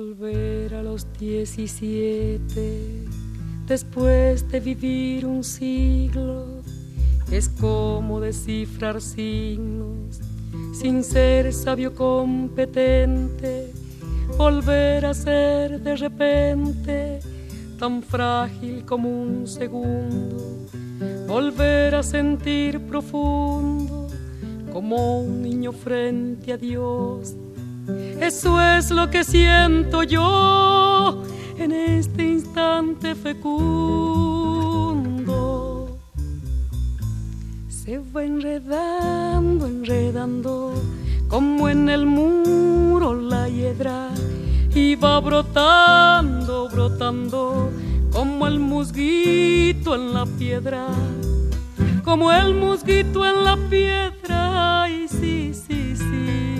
Volver a los 17, después de vivir un siglo, es como descifrar signos sin ser sabio competente. Volver a ser de repente tan frágil como un segundo. Volver a sentir profundo como un niño frente a Dios. Eso es lo que siento yo en este instante fecundo. Se va enredando, enredando, como en el muro la hiedra, y va brotando, brotando, como el musguito en la piedra, como el musguito en la piedra. Ay, sí, sí, sí.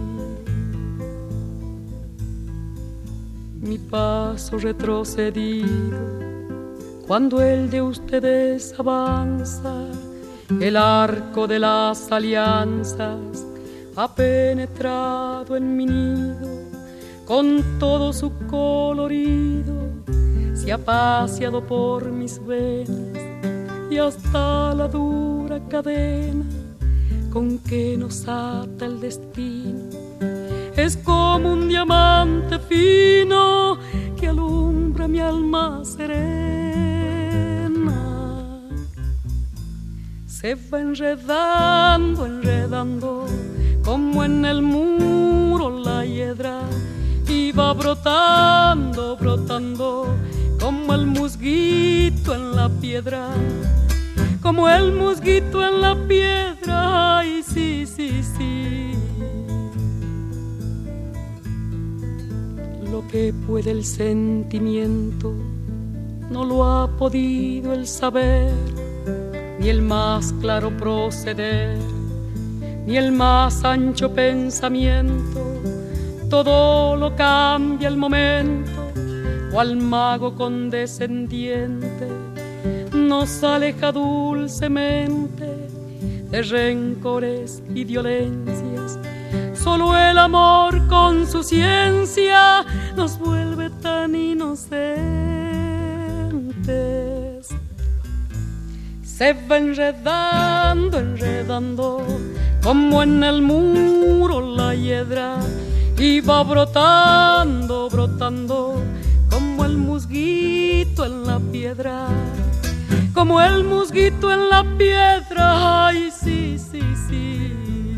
Mi paso retrocedido, cuando el de ustedes avanza, el arco de las alianzas ha penetrado en mi nido, con todo su colorido, se ha paseado por mis venas y hasta la dura cadena con que nos ata el destino. Es como un diamante fino que alumbra mi alma serena. Se va enredando, enredando, como en el muro la hiedra, y va brotando, brotando, como el musguito en la piedra, como el musguito en la piedra. Ay, sí, sí, sí. Lo que puede el sentimiento no lo ha podido el saber, ni el más claro proceder, ni el más ancho pensamiento. Todo lo cambia el momento, cual mago condescendiente nos aleja dulcemente de rencores y violencias. Solo el amor con su ciencia nos vuelve tan inocentes. Se va enredando, enredando, como en el muro la hiedra, y va brotando, brotando, como el musguito en la piedra, como el musguito en la piedra. Ay, sí, sí, sí.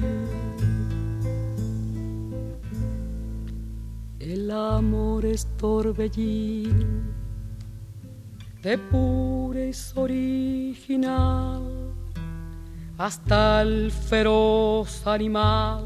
El amor es torbellino, de purez original, hasta el feroz animal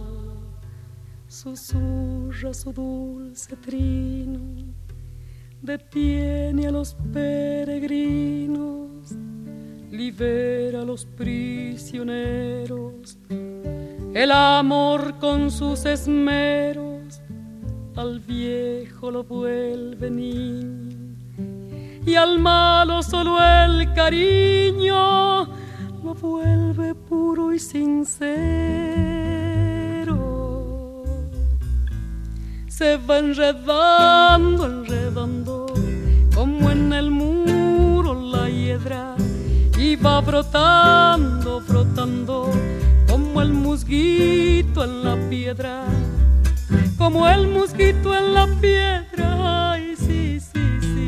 susurra su dulce trino, detiene a los peregrinos, libera a los prisioneros. El amor con sus esmeros al viejo lo vuelve niño, y al malo solo el cariño lo vuelve puro y sincero. Se va enredando, enredando, como en el muro la hiedra, y va brotando, brotando, como el musguito en la piedra, como el musguito en la piedra. Ay, sí, sí, sí.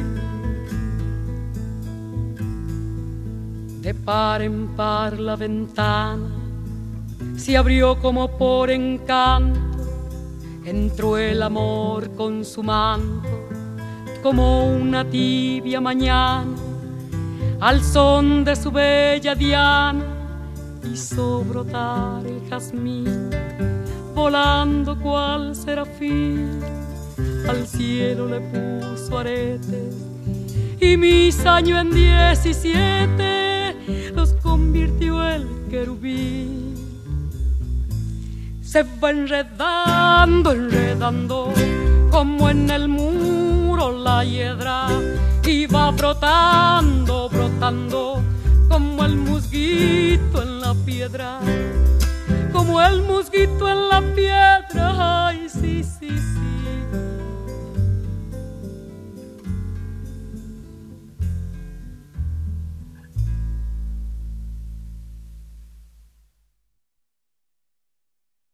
De par en par la ventana se abrió como por encanto, entró el amor con su manto, como una tibia mañana, al son de su bella diana, hizo brotar el jazmín, volando cual serafín, al cielo le puso aretes, y mis años en 17 los convirtió el querubín. Se va enredando, enredando, como en el muro la hiedra, y va brotando, brotando, como el musguito en la piedra, como el musguito en la piedra. Ay, sí, sí, sí.